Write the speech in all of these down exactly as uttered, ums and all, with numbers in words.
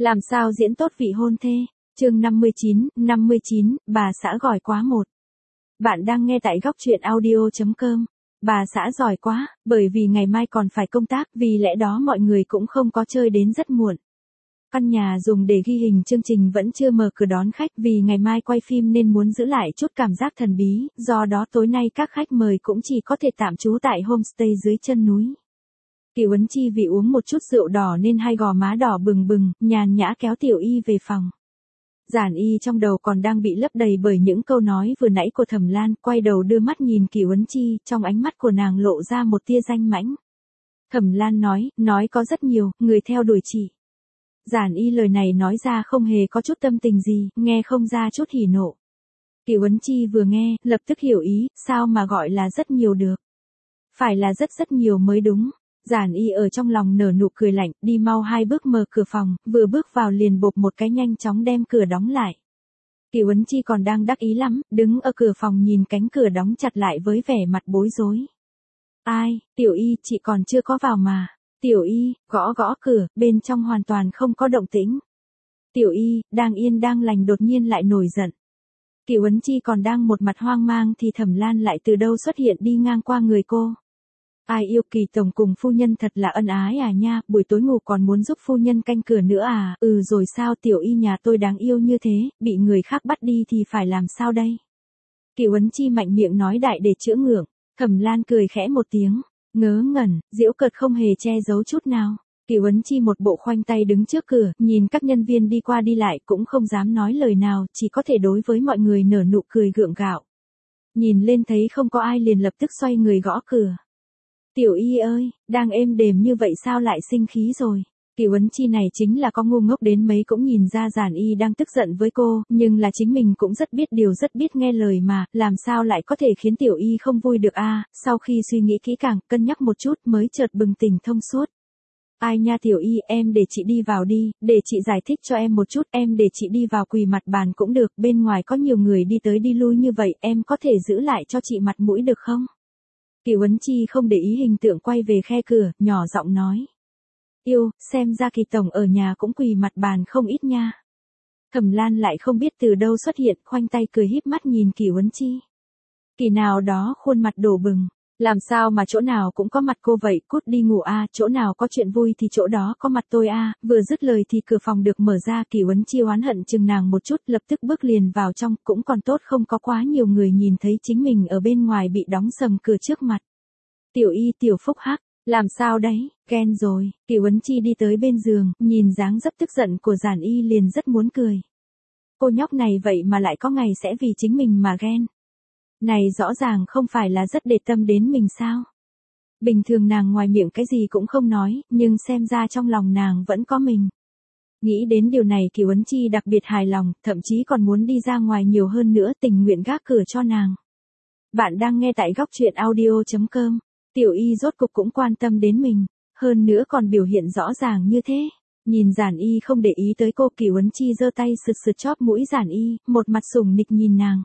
Làm sao diễn tốt vị hôn thê? Chương năm mươi chín, năm mươi chín, bà xã giỏi quá một. Bạn đang nghe tại góc truyện audio chấm com. Bà xã giỏi quá, bởi vì ngày mai còn phải công tác, vì lẽ đó mọi người cũng không có chơi đến rất muộn. Căn nhà dùng để ghi hình chương trình vẫn chưa mở cửa đón khách vì ngày mai quay phim nên muốn giữ lại chút cảm giác thần bí, do đó tối nay các khách mời cũng chỉ có thể tạm trú tại homestay dưới chân núi. Kiều Ấn Chi vì uống một chút rượu đỏ nên hai gò má đỏ bừng bừng, nhàn nhã kéo Tiểu Y về phòng. Giản Y trong đầu còn đang bị lấp đầy bởi những câu nói vừa nãy của Thẩm Lan, quay đầu đưa mắt nhìn Kiều Ấn Chi, trong ánh mắt của nàng lộ ra một tia danh mãnh. Thẩm Lan nói, nói có rất nhiều, người theo đuổi chị. Giản Y lời này nói ra không hề có chút tâm tình gì, nghe không ra chút hỉ nộ. Kiều Ấn Chi vừa nghe, lập tức hiểu ý, sao mà gọi là rất nhiều được. Phải là rất rất nhiều mới đúng. Giản Y ở trong lòng nở nụ cười lạnh, đi mau hai bước mở cửa phòng, vừa bước vào liền bộp một cái nhanh chóng đem cửa đóng lại. Kiều Ấn Chi còn đang đắc ý lắm, đứng ở cửa phòng nhìn cánh cửa đóng chặt lại với vẻ mặt bối rối. Ai, Tiểu Y, chị còn chưa có vào mà. Tiểu Y, gõ gõ cửa, bên trong hoàn toàn không có động tĩnh. Tiểu Y, đang yên đang lành đột nhiên lại nổi giận. Kiều Ấn Chi còn đang một mặt hoang mang thì Thẩm Lan lại từ đâu xuất hiện đi ngang qua người cô. Ai yêu Kỳ tổng cùng phu nhân thật là ân ái à nha, buổi tối ngủ còn muốn giúp phu nhân canh cửa nữa à, ừ rồi sao Tiểu Y nhà tôi đáng yêu như thế, bị người khác bắt đi thì phải làm sao đây? Kiều Ấn Chi mạnh miệng nói đại để chữa ngượng, Thẩm Lan cười khẽ một tiếng, ngớ ngẩn, giễu cợt không hề che giấu chút nào. Kiều Ấn Chi một bộ khoanh tay đứng trước cửa, nhìn các nhân viên đi qua đi lại cũng không dám nói lời nào, chỉ có thể đối với mọi người nở nụ cười gượng gạo. Nhìn lên thấy không có ai liền lập tức xoay người gõ cửa. Tiểu Y ơi, đang êm đềm như vậy sao lại sinh khí rồi? Kiều Ấn Chi này chính là có ngu ngốc đến mấy cũng nhìn ra Giản Y đang tức giận với cô, nhưng là chính mình cũng rất biết điều rất biết nghe lời mà, làm sao lại có thể khiến Tiểu Y không vui được a? À, sau khi suy nghĩ kỹ càng, cân nhắc một chút mới chợt bừng tỉnh thông suốt. Ai nha Tiểu Y, em để chị đi vào đi, để chị giải thích cho em một chút, em để chị đi vào quỳ mặt bàn cũng được, bên ngoài có nhiều người đi tới đi lui như vậy, em có thể giữ lại cho chị mặt mũi được không? Kiều Ấn Chi không để ý hình tượng quay về khe cửa, nhỏ giọng nói. Yêu, xem ra Kỳ tổng ở nhà cũng quỳ mặt bàn không ít nha. Thẩm Lan lại không biết từ đâu xuất hiện, khoanh tay cười híp mắt nhìn Kiều Ấn Chi. Kỳ nào đó khuôn mặt đổ bừng, làm sao mà chỗ nào cũng có mặt cô vậy, cút đi ngủ a, à, chỗ nào có chuyện vui thì chỗ đó có mặt tôi a. À. Vừa dứt lời thì cửa phòng được mở ra, Kiều Ấn Chi oán hận chừng nàng một chút, lập tức bước liền vào trong, cũng còn tốt không có quá nhiều người nhìn thấy chính mình ở bên ngoài bị đóng sầm cửa trước mặt. Tiểu Y, Tiểu Phúc Hắc, làm sao đấy, ghen rồi. Kiều Ấn Chi đi tới bên giường, nhìn dáng dấp tức giận của Giản Y liền rất muốn cười. Cô nhóc này vậy mà lại có ngày sẽ vì chính mình mà ghen. Này rõ ràng không phải là rất để tâm đến mình sao? Bình thường nàng ngoài miệng cái gì cũng không nói, nhưng xem ra trong lòng nàng vẫn có mình. Nghĩ đến điều này Kiều Ấn Chi đặc biệt hài lòng, thậm chí còn muốn đi ra ngoài nhiều hơn nữa, tình nguyện gác cửa cho nàng. Bạn đang nghe tại góc truyện audio chấm com. Tiểu Y rốt cục cũng quan tâm đến mình, hơn nữa còn biểu hiện rõ ràng như thế. Nhìn Giản Y không để ý tới cô, Kiều Ấn Chi giơ tay sượt sượt chóp mũi Giản Y, một mặt sủng nịch nhìn nàng.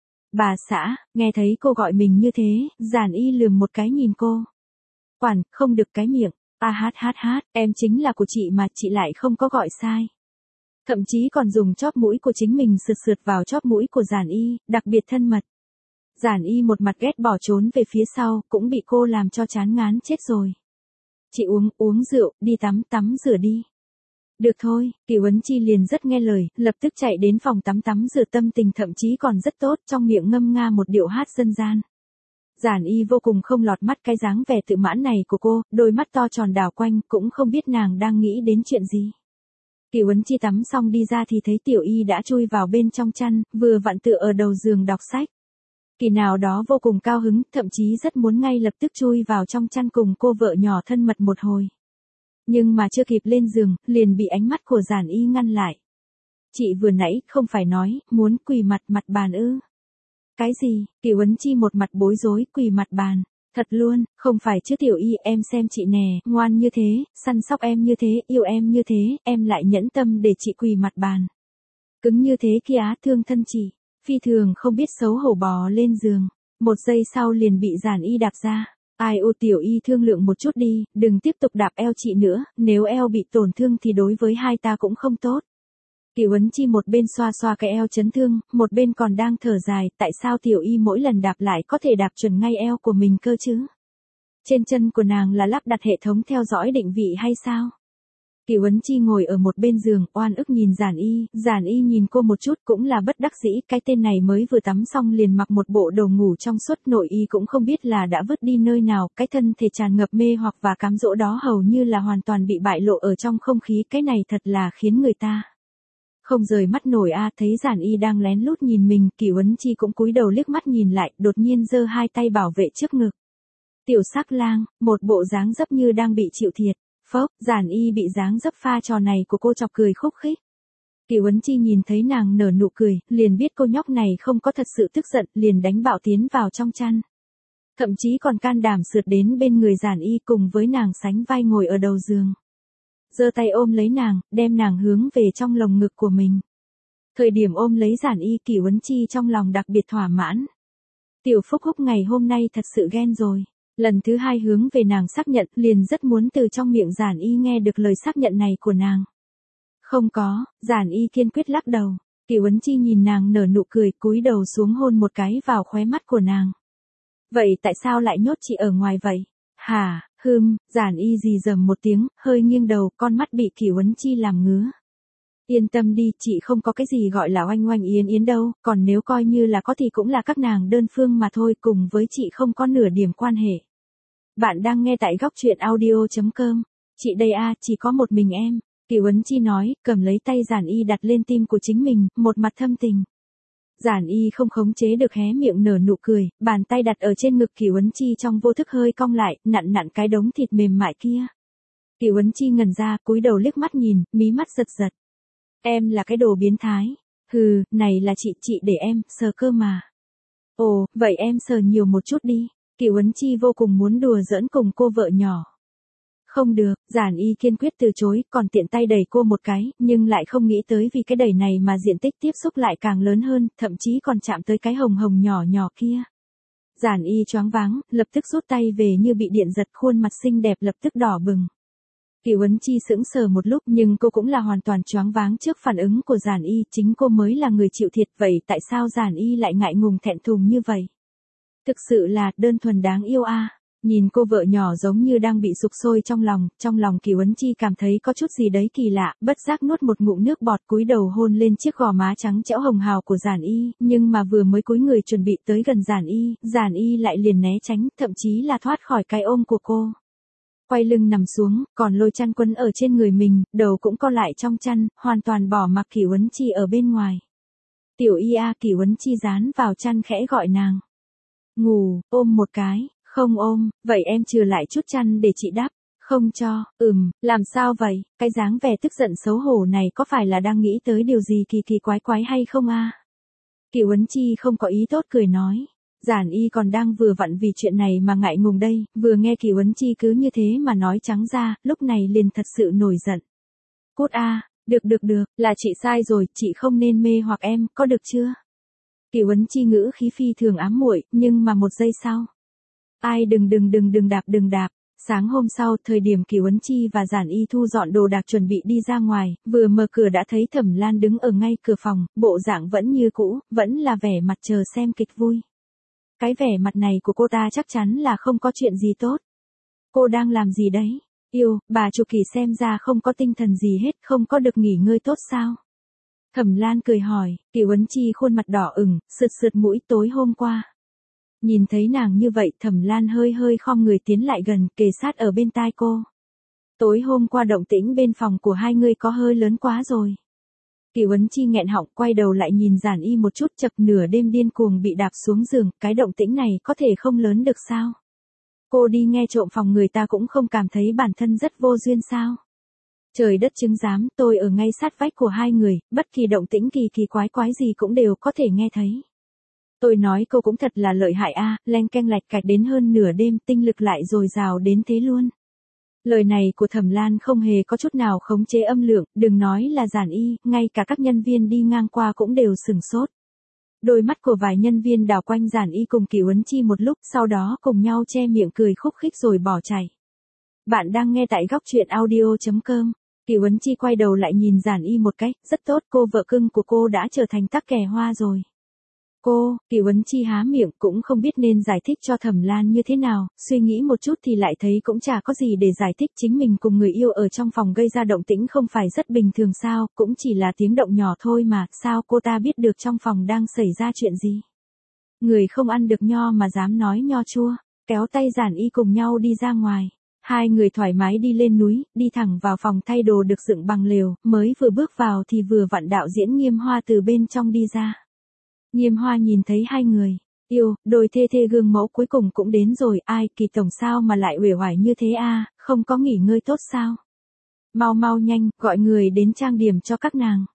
Bà xã, nghe thấy cô gọi mình như thế, Giản Y lườm một cái nhìn cô. Quản, không được cái miệng, a hát hát hát, em chính là của chị mà, chị lại không có gọi sai. Thậm chí còn dùng chóp mũi của chính mình sượt sượt vào chóp mũi của Giản Y, đặc biệt thân mật. Giản Y một mặt ghét bỏ trốn về phía sau, cũng bị cô làm cho chán ngán chết rồi. Chị uống, uống rượu, đi tắm, tắm rửa đi. Được thôi, Kiều Ấn Chi liền rất nghe lời, lập tức chạy đến phòng tắm tắm rửa, tâm tình thậm chí còn rất tốt, trong miệng ngâm nga một điệu hát dân gian. Giản Y vô cùng không lọt mắt cái dáng vẻ tự mãn này của cô, đôi mắt to tròn đảo quanh, cũng không biết nàng đang nghĩ đến chuyện gì. Kiều Ấn Chi tắm xong đi ra thì thấy Tiểu Y đã chui vào bên trong chăn, vừa vặn tựa ở đầu giường đọc sách. Kỳ nào đó vô cùng cao hứng, thậm chí rất muốn ngay lập tức chui vào trong chăn cùng cô vợ nhỏ thân mật một hồi. Nhưng mà chưa kịp lên giường, liền bị ánh mắt của Giản Y ngăn lại. Chị vừa nãy không phải nói, muốn quỳ mặt mặt bàn ư? Cái gì? Kiều Ấn Chi một mặt bối rối, quỳ mặt bàn. Thật luôn, không phải chứ Tiểu Y, em xem chị nè, ngoan như thế, săn sóc em như thế, yêu em như thế, em lại nhẫn tâm để chị quỳ mặt bàn. Cứng như thế kia á, thương thân chị. Phi thường không biết xấu hổ bò lên giường, một giây sau liền bị Giản Y đạp ra. Ai u tiểu y thương lượng một chút đi, đừng tiếp tục đạp eo chị nữa, nếu eo bị tổn thương thì đối với hai ta cũng không tốt. Kỳ Huấn Chi một bên xoa xoa cái eo chấn thương, một bên còn đang thở dài, tại sao tiểu y mỗi lần đạp lại có thể đạp chuẩn ngay eo của mình cơ chứ? Trên chân của nàng là lắp đặt hệ thống theo dõi định vị hay sao? Kỳ Huấn Chi ngồi ở một bên giường, oan ức nhìn Giản Y, Giản Y nhìn cô một chút cũng là bất đắc dĩ, cái tên này mới vừa tắm xong liền mặc một bộ đồ ngủ trong suốt, nội y cũng không biết là đã vứt đi nơi nào, cái thân thể tràn ngập mê hoặc và cám dỗ đó hầu như là hoàn toàn bị bại lộ ở trong không khí, cái này thật là khiến người ta không rời mắt nổi a. Thấy Giản Y đang lén lút nhìn mình, Kỳ Huấn Chi cũng cúi đầu liếc mắt nhìn lại, đột nhiên giơ hai tay bảo vệ trước ngực. Tiểu sắc lang, một bộ dáng dấp như đang bị chịu thiệt. Phốc, Giản Y bị dáng dấp pha trò này của cô chọc cười khúc khích. Kỳ Huấn Chi nhìn thấy nàng nở nụ cười, liền biết cô nhóc này không có thật sự tức giận, liền đánh bạo tiến vào trong chăn. Thậm chí còn can đảm sượt đến bên người Giản Y cùng với nàng sánh vai ngồi ở đầu giường. Giơ tay ôm lấy nàng, đem nàng hướng về trong lồng ngực của mình. Thời điểm ôm lấy Giản Y, Kỳ Huấn Chi trong lòng đặc biệt thỏa mãn. Tiểu Phúc Húc ngày hôm nay thật sự ghen rồi. Lần thứ hai hướng về nàng xác nhận, liền rất muốn từ trong miệng Giản Y nghe được lời xác nhận này của nàng. Không có, Giản Y kiên quyết lắc đầu. Kỳ Huấn Chi nhìn nàng nở nụ cười, cúi đầu xuống hôn một cái vào khóe mắt của nàng. Vậy tại sao lại nhốt chị ở ngoài vậy? Hả, hừm, Giản Y rì rầm một tiếng, hơi nghiêng đầu, con mắt bị Kỳ Huấn Chi làm ngứa. Yên tâm đi, chị không có cái gì gọi là oanh oanh yến yến đâu, còn nếu coi như là có thì cũng là các nàng đơn phương mà thôi, cùng với chị không có nửa điểm quan hệ. Bạn đang nghe tại góc truyện audio chấm com. Chị đây a, chỉ có một mình em. Kỳ Huấn Chi nói, cầm lấy tay Giản Y đặt lên tim của chính mình, một mặt thâm tình. Giản Y không khống chế được hé miệng nở nụ cười, bàn tay đặt ở trên ngực Kỳ Huấn Chi trong vô thức hơi cong lại, nặn nặn cái đống thịt mềm mại kia. Kỳ Huấn Chi ngẩn ra, cúi đầu liếc mắt nhìn, mí mắt giật giật. Em là cái đồ biến thái. Hừ, này là chị, chị để em sờ cơ mà. Ồ, vậy em sờ nhiều một chút đi. Kỳ Huấn Chi vô cùng muốn đùa giỡn cùng cô vợ nhỏ. Không được, Giản Y kiên quyết từ chối, còn tiện tay đẩy cô một cái, nhưng lại không nghĩ tới vì cái đẩy này mà diện tích tiếp xúc lại càng lớn hơn, thậm chí còn chạm tới cái hồng hồng nhỏ nhỏ kia. Giản Y choáng váng, lập tức rút tay về như bị điện giật, khuôn mặt xinh đẹp lập tức đỏ bừng. Kỳ Huấn Chi sững sờ một lúc, nhưng cô cũng là hoàn toàn choáng váng trước phản ứng của Giản Y, chính cô mới là người chịu thiệt, vậy tại sao Giản Y lại ngại ngùng thẹn thùng như vậy? Thực sự là đơn thuần đáng yêu a. Nhìn cô vợ nhỏ giống như đang bị sục sôi trong lòng, trong lòng Kỳ Huấn Chi cảm thấy có chút gì đấy kỳ lạ, bất giác nuốt một ngụm nước bọt, cúi đầu hôn lên chiếc gò má trắng trẻo hồng hào của Giản Y, nhưng mà vừa mới cúi người chuẩn bị tới gần Giản Y, Giản Y lại liền né tránh, thậm chí là thoát khỏi cái ôm của cô. Quay lưng nằm xuống, còn lôi chăn quấn ở trên người mình, đầu cũng co lại trong chăn, hoàn toàn bỏ mặc Kỳ Huấn Chi ở bên ngoài. Tiểu Y a, Kỳ Huấn Chi dán vào chăn khẽ gọi nàng. Ngủ, ôm một cái. Không ôm, vậy em chừa lại chút chăn để chị đắp. Không cho, ừm, làm sao vậy, cái dáng vẻ tức giận xấu hổ này có phải là đang nghĩ tới điều gì kỳ kỳ quái quái hay không a? Kỳ Huấn Chi không có ý tốt cười nói. Giản Y còn đang vừa vặn vì chuyện này mà ngại ngùng đây, vừa nghe Kỳ Huấn Chi cứ như thế mà nói trắng ra, lúc này liền thật sự nổi giận. Cút a, được được được, là chị sai rồi, chị không nên mê hoặc em, có được chưa? Kỳ Huấn Chi ngữ khí phi thường ám muội, nhưng mà một giây sau. Ai đừng đừng đừng đừng đạp đừng đạp. Sáng hôm sau, thời điểm Kỳ Huấn Chi và Giản Y thu dọn đồ đạc chuẩn bị đi ra ngoài, vừa mở cửa đã thấy Thẩm Lan đứng ở ngay cửa phòng, bộ dạng vẫn như cũ, vẫn là vẻ mặt chờ xem kịch vui. Cái vẻ mặt này của cô ta chắc chắn là không có chuyện gì tốt. Cô đang làm gì đấy? Yêu, bà chủ Kỳ xem ra không có tinh thần gì hết, không có được nghỉ ngơi tốt sao? Thẩm Lan cười hỏi, Kỳ Huấn Chi khuôn mặt đỏ ửng, sượt sượt mũi tối hôm qua. Nhìn thấy nàng như vậy, Thẩm Lan hơi hơi khom người tiến lại gần, kề sát ở bên tai cô. Tối hôm qua động tĩnh bên phòng của hai người có hơi lớn quá rồi. Kỳ Huấn Chi nghẹn họng, quay đầu lại nhìn Giản Y một chút, chập nửa đêm điên cuồng bị đạp xuống giường, cái động tĩnh này có thể không lớn được sao? Cô đi nghe trộm phòng người ta cũng không cảm thấy bản thân rất vô duyên sao? Trời đất chứng giám, tôi ở ngay sát vách của hai người, bất kỳ động tĩnh kỳ kỳ quái quái gì cũng đều có thể nghe thấy. Tôi nói cô cũng thật là lợi hại a, leng keng lạch cạch đến hơn nửa đêm, tinh lực lại dồi dào đến thế luôn. Lời này của Thẩm Lan không hề có chút nào khống chế âm lượng, đừng nói là Giản Y, ngay cả các nhân viên đi ngang qua cũng đều sửng sốt. Đôi mắt của vài nhân viên đảo quanh Giản Y cùng Kỷ Huấn Chi một lúc, sau đó cùng nhau che miệng cười khúc khích rồi bỏ chạy. Bạn đang nghe tại góc truyện audio chấm com. Kỷ Huấn Chi quay đầu lại nhìn Giản Y một cái, rất tốt, cô vợ cưng của cô đã trở thành tắc kè hoa rồi. Cô, Kỷ Huấn Chi há miệng cũng không biết nên giải thích cho Thẩm Lan như thế nào, suy nghĩ một chút thì lại thấy cũng chả có gì để giải thích, chính mình cùng người yêu ở trong phòng gây ra động tĩnh không phải rất bình thường sao, cũng chỉ là tiếng động nhỏ thôi mà, sao cô ta biết được trong phòng đang xảy ra chuyện gì. Người không ăn được nho mà dám nói nho chua, kéo tay Giản Y cùng nhau đi ra ngoài. Hai người thoải mái đi lên núi, đi thẳng vào phòng thay đồ được dựng bằng lều, mới vừa bước vào thì vừa vặn đạo diễn Nghiêm Hoa từ bên trong đi ra. Nghiêm Hoa nhìn thấy hai người, yêu, đôi thê thê gương mẫu cuối cùng cũng đến rồi, ai, Kỳ tổng sao mà lại uể oải như thế a, không có nghỉ ngơi tốt sao? Mau mau nhanh, gọi người đến trang điểm cho các nàng.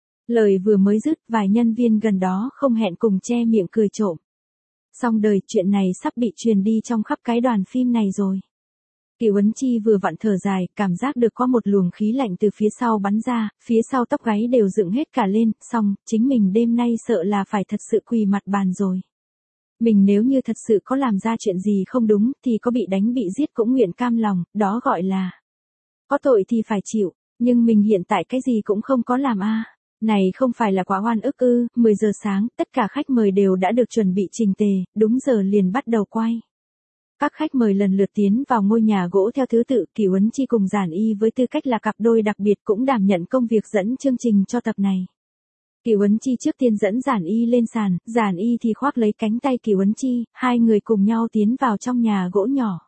Lời vừa mới dứt, vài nhân viên gần đó không hẹn cùng che miệng cười trộm. Xong đời, chuyện này sắp bị truyền đi trong khắp cái đoàn phim này rồi. Kỷ Huấn Chi vừa vặn thở dài, cảm giác được có một luồng khí lạnh từ phía sau bắn ra, phía sau tóc gáy đều dựng hết cả lên, xong, chính mình đêm nay sợ là phải thật sự quỳ mặt bàn rồi. Mình nếu như thật sự có làm ra chuyện gì không đúng, thì có bị đánh bị giết cũng nguyện cam lòng, đó gọi là có tội thì phải chịu, nhưng mình hiện tại cái gì cũng không có làm a. Này không phải là quá oan ức ư, mười giờ sáng, tất cả khách mời đều đã được chuẩn bị chỉnh tề, đúng giờ liền bắt đầu quay. Các khách mời lần lượt tiến vào ngôi nhà gỗ theo thứ tự, Kỷ Huấn Chi cùng Giản Y với tư cách là cặp đôi đặc biệt cũng đảm nhận công việc dẫn chương trình cho tập này. Kỷ Huấn Chi trước tiên dẫn Giản Y lên sàn, Giản Y thì khoác lấy cánh tay Kỷ Huấn Chi, hai người cùng nhau tiến vào trong nhà gỗ nhỏ.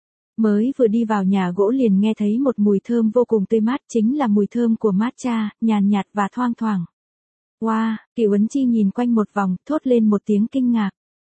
Mới vừa đi vào nhà gỗ liền nghe thấy một mùi thơm vô cùng tươi mát, chính là mùi thơm của matcha, nhàn nhạt và thoang thoảng. Wow, Kỷ Huấn Chi nhìn quanh một vòng, thốt lên một tiếng kinh ngạc.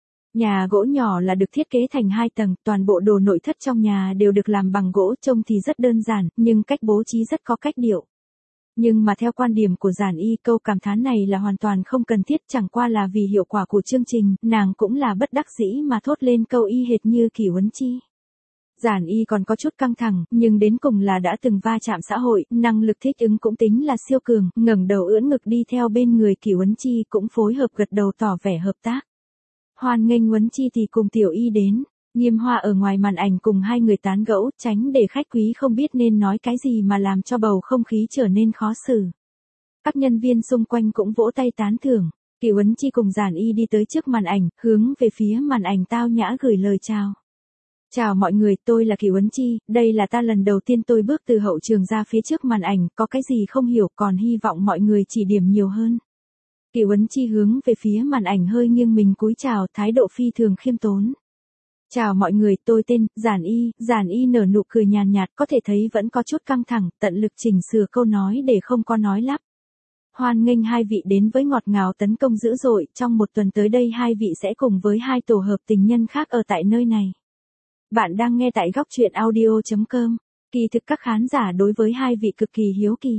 Nhà gỗ nhỏ là được thiết kế thành hai tầng, toàn bộ đồ nội thất trong nhà đều được làm bằng gỗ, trông thì rất đơn giản, nhưng cách bố trí rất có cách điệu. Nhưng mà theo quan điểm của Giản Y, câu cảm thán này là hoàn toàn không cần thiết, chẳng qua là vì hiệu quả của chương trình, nàng cũng là bất đắc dĩ mà thốt lên câu y hệt như Kỷ Huấn Chi. Giản Y còn có chút căng thẳng, nhưng đến cùng là đã từng va chạm xã hội, năng lực thích ứng cũng tính là siêu cường, ngẩng đầu ưỡn ngực đi theo bên người Kỷ Huấn Chi cũng phối hợp gật đầu tỏ vẻ hợp tác. Hoan nghênh Huấn Chi thì cùng Tiểu Y đến, Nghiêm Hoa ở ngoài màn ảnh cùng hai người tán gẫu, tránh để khách quý không biết nên nói cái gì mà làm cho bầu không khí trở nên khó xử. Các nhân viên xung quanh cũng vỗ tay tán thưởng, Kỷ Huấn Chi cùng Giản Y đi tới trước màn ảnh, hướng về phía màn ảnh tao nhã gửi lời chào. Chào mọi người, tôi là Kỷ Huấn Chi, đây là ta lần đầu tiên tôi bước từ hậu trường ra phía trước màn ảnh, có cái gì không hiểu còn hy vọng mọi người chỉ điểm nhiều hơn. Kỷ Huấn Chi hướng về phía màn ảnh hơi nghiêng mình cúi chào, thái độ phi thường khiêm tốn. Chào mọi người, tôi tên Giản Y, Giản Y nở nụ cười nhàn nhạt, có thể thấy vẫn có chút căng thẳng, tận lực chỉnh sửa câu nói để không có nói lắp. Hoan nghênh hai vị đến với ngọt ngào tấn công dữ dội, trong một tuần tới đây hai vị sẽ cùng với hai tổ hợp tình nhân khác ở tại nơi này. Bạn đang nghe tại góc truyện audio chấm com. Kỳ thực các khán giả đối với hai vị cực kỳ hiếu kỳ.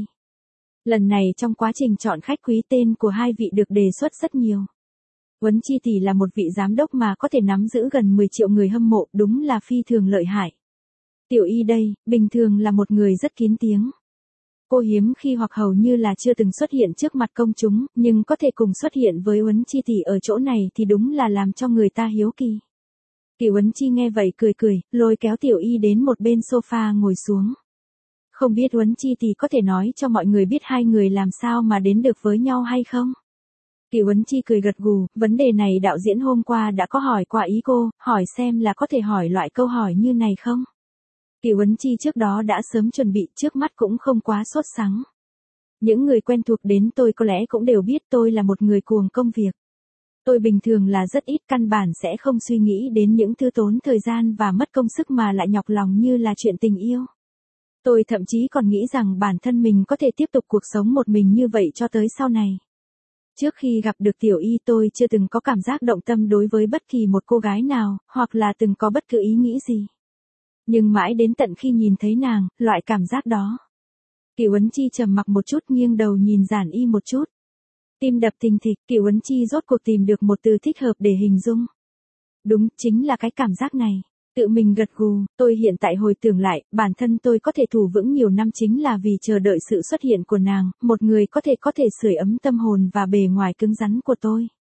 Lần này trong quá trình chọn khách quý, tên của hai vị được đề xuất rất nhiều. Huấn Chi thì là một vị giám đốc mà có thể nắm giữ gần mười triệu người hâm mộ, đúng là phi thường lợi hại. Tiểu Y đây, bình thường là một người rất kín tiếng. Cô hiếm khi hoặc hầu như là chưa từng xuất hiện trước mặt công chúng, nhưng có thể cùng xuất hiện với Huấn Chi thì ở chỗ này thì đúng là làm cho người ta hiếu kỳ. Kỷ Huấn Chi nghe vậy cười cười, lôi kéo Tiểu Y đến một bên sofa ngồi xuống. Không biết Huấn Chi thì có thể nói cho mọi người biết hai người làm sao mà đến được với nhau hay không? Kỷ Huấn Chi cười gật gù, vấn đề này đạo diễn hôm qua đã có hỏi qua ý cô, hỏi xem là có thể hỏi loại câu hỏi như này không? Kỷ Huấn Chi trước đó đã sớm chuẩn bị, trước mắt cũng không quá sốt sắng. Những người quen thuộc đến tôi có lẽ cũng đều biết tôi là một người cuồng công việc. Tôi bình thường là rất ít, căn bản sẽ không suy nghĩ đến những thứ tốn thời gian và mất công sức mà lại nhọc lòng như là chuyện tình yêu. Tôi thậm chí còn nghĩ rằng bản thân mình có thể tiếp tục cuộc sống một mình như vậy cho tới sau này. Trước khi gặp được Tiểu Y tôi chưa từng có cảm giác động tâm đối với bất kỳ một cô gái nào, hoặc là từng có bất cứ ý nghĩ gì. Nhưng mãi đến tận khi nhìn thấy nàng, loại cảm giác đó. Kỷ Huấn Chi trầm mặc một chút, nghiêng đầu nhìn Giản Y một chút. Tim đập thình thịch, Kỷ Huấn Chi rốt cuộc tìm được một từ thích hợp để hình dung. Đúng, chính là cái cảm giác này. Tự mình gật gù, tôi hiện tại hồi tưởng lại, bản thân tôi có thể thủ vững nhiều năm chính là vì chờ đợi sự xuất hiện của nàng, một người có thể có thể sưởi ấm tâm hồn và bề ngoài cứng rắn của tôi.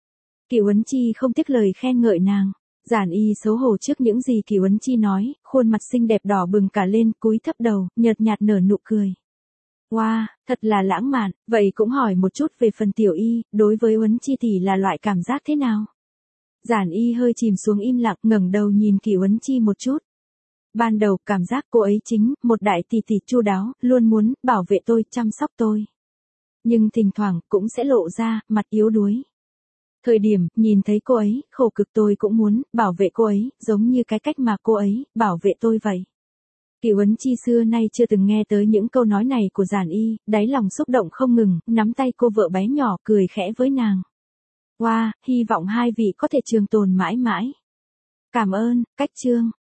Kiều Ấn Chi không tiếc lời khen ngợi nàng. Giản Y xấu hổ trước những gì Kiều Ấn Chi nói, khuôn mặt xinh đẹp đỏ bừng cả lên, cúi thấp đầu, nhợt nhạt nở nụ cười. Wow, thật là lãng mạn, vậy cũng hỏi một chút về phần Tiểu Y, đối với Ấn Chi tỷ là loại cảm giác thế nào? Giản Y hơi chìm xuống im lặng, ngẩng đầu nhìn Kiều Ấn Chi một chút. Ban đầu, cảm giác cô ấy chính, một đại tỷ tỷ chu đáo, luôn muốn, bảo vệ tôi, chăm sóc tôi. Nhưng thỉnh thoảng, cũng sẽ lộ ra, mặt yếu đuối. Thời điểm, nhìn thấy cô ấy, khổ cực tôi cũng muốn, bảo vệ cô ấy, giống như cái cách mà cô ấy, bảo vệ tôi vậy. Kiều Ấn Chi xưa nay chưa từng nghe tới những câu nói này của Giản Y, đáy lòng xúc động không ngừng, nắm tay cô vợ bé nhỏ, cười khẽ với nàng. Wow, hy vọng hai vị có thể trường tồn mãi mãi. Cảm ơn, cách chương.